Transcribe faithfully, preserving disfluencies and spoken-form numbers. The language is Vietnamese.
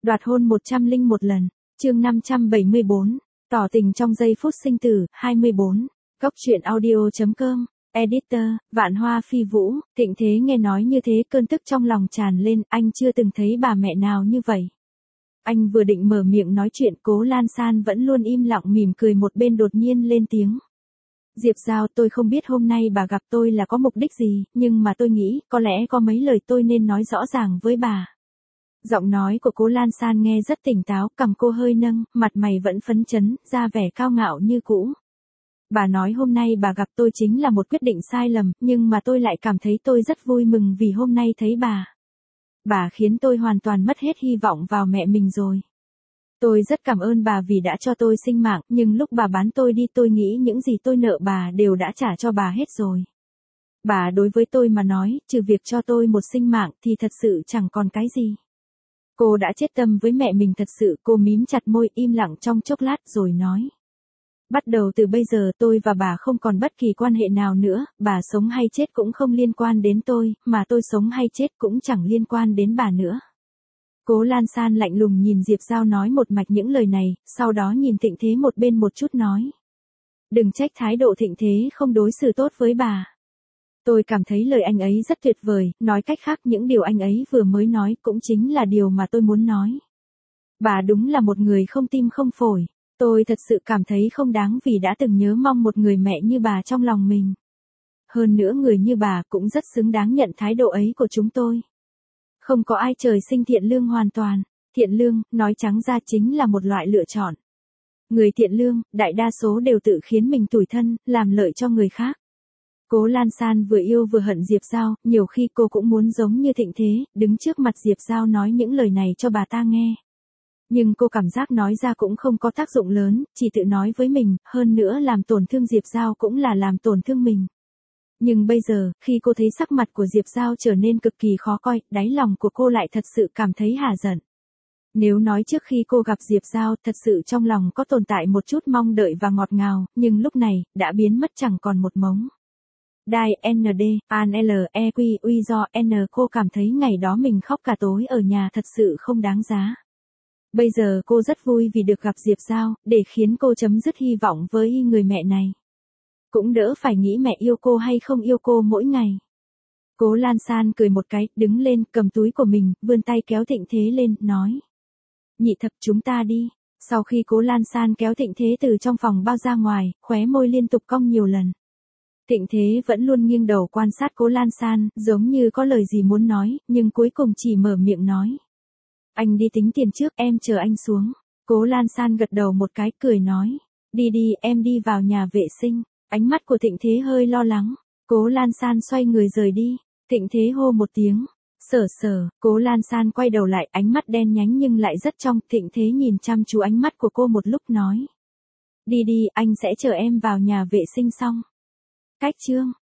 Đoạt hôn một trăm lẻ một lần, chương năm trăm bảy mươi bốn, tỏ tình trong giây phút sinh tử, hai mươi bốn, Góc truyện audio.com, editor, Vạn Hoa Phi Vũ. Thịnh Thế nghe nói như thế cơn tức trong lòng tràn lên, anh chưa từng thấy bà mẹ nào như vậy. Anh vừa định mở miệng nói chuyện, Cố Lan San vẫn luôn im lặng mỉm cười một bên đột nhiên lên tiếng. Diệp Giao, tôi không biết hôm nay bà gặp tôi là có mục đích gì, nhưng mà tôi nghĩ có lẽ có mấy lời tôi nên nói rõ ràng với bà. Giọng nói của Cố Lan San nghe rất tỉnh táo, cằm cô hơi nâng, mặt mày vẫn phấn chấn, ra vẻ cao ngạo như cũ. Bà nói hôm nay bà gặp tôi chính là một quyết định sai lầm, nhưng mà tôi lại cảm thấy tôi rất vui mừng vì hôm nay thấy bà. Bà khiến tôi hoàn toàn mất hết hy vọng vào mẹ mình rồi. Tôi rất cảm ơn bà vì đã cho tôi sinh mạng, nhưng lúc bà bán tôi đi tôi nghĩ những gì tôi nợ bà đều đã trả cho bà hết rồi. Bà đối với tôi mà nói, trừ việc cho tôi một sinh mạng thì thật sự chẳng còn cái gì. Cô đã chết tâm với mẹ mình thật sự, cô mím chặt môi im lặng trong chốc lát rồi nói. Bắt đầu từ bây giờ tôi và bà không còn bất kỳ quan hệ nào nữa, bà sống hay chết cũng không liên quan đến tôi, mà tôi sống hay chết cũng chẳng liên quan đến bà nữa. Cố Lan San lạnh lùng nhìn Diệp Giao nói một mạch những lời này, sau đó nhìn Thịnh Thế một bên một chút nói. Đừng trách thái độ Thịnh Thế không đối xử tốt với bà. Tôi cảm thấy lời anh ấy rất tuyệt vời, nói cách khác những điều anh ấy vừa mới nói cũng chính là điều mà tôi muốn nói. Bà đúng là một người không tim không phổi. Tôi thật sự cảm thấy không đáng vì đã từng nhớ mong một người mẹ như bà trong lòng mình. Hơn nữa người như bà cũng rất xứng đáng nhận thái độ ấy của chúng tôi. Không có ai trời sinh thiện lương hoàn toàn. Thiện lương, nói trắng ra chính là một loại lựa chọn. Người thiện lương, đại đa số đều tự khiến mình tủi thân, làm lợi cho người khác. Cố Lan San vừa yêu vừa hận Diệp Giao, nhiều khi cô cũng muốn giống như Thịnh Thế, đứng trước mặt Diệp Giao nói những lời này cho bà ta nghe. Nhưng cô cảm giác nói ra cũng không có tác dụng lớn, chỉ tự nói với mình, hơn nữa làm tổn thương Diệp Giao cũng là làm tổn thương mình. Nhưng bây giờ, khi cô thấy sắc mặt của Diệp Giao trở nên cực kỳ khó coi, đáy lòng của cô lại thật sự cảm thấy hả giận. Nếu nói trước khi cô gặp Diệp Giao, thật sự trong lòng có tồn tại một chút mong đợi và ngọt ngào, nhưng lúc này, đã biến mất chẳng còn một mống. Đai en đê, an lờ e quy uy do N cô cảm thấy ngày đó mình khóc cả tối ở nhà thật sự không đáng giá. Bây giờ cô rất vui vì được gặp Diệp Giao, để khiến cô chấm dứt hy vọng với người mẹ này. Cũng đỡ phải nghĩ mẹ yêu cô hay không yêu cô mỗi ngày. Cố Lan San cười một cái, đứng lên, cầm túi của mình, vươn tay kéo Thịnh Thế lên, nói. Nhị thập chúng ta đi. Sau khi Cố Lan San kéo Thịnh Thế từ trong phòng bao ra ngoài, khóe môi liên tục cong nhiều lần. Thịnh Thế vẫn luôn nghiêng đầu quan sát Cố Lan San, giống như có lời gì muốn nói, nhưng cuối cùng chỉ mở miệng nói. Anh đi tính tiền trước, em chờ anh xuống. Cố Lan San gật đầu một cái, cười nói. Đi đi, em đi vào nhà vệ sinh. Ánh mắt của Thịnh Thế hơi lo lắng. Cố Lan San xoay người rời đi. Thịnh Thế hô một tiếng. Sở sở, Cố Lan San quay đầu lại, ánh mắt đen nhánh nhưng lại rất trong. Thịnh Thế nhìn chăm chú ánh mắt của cô một lúc nói. Đi đi, anh sẽ chờ em vào nhà vệ sinh xong. Cách chương.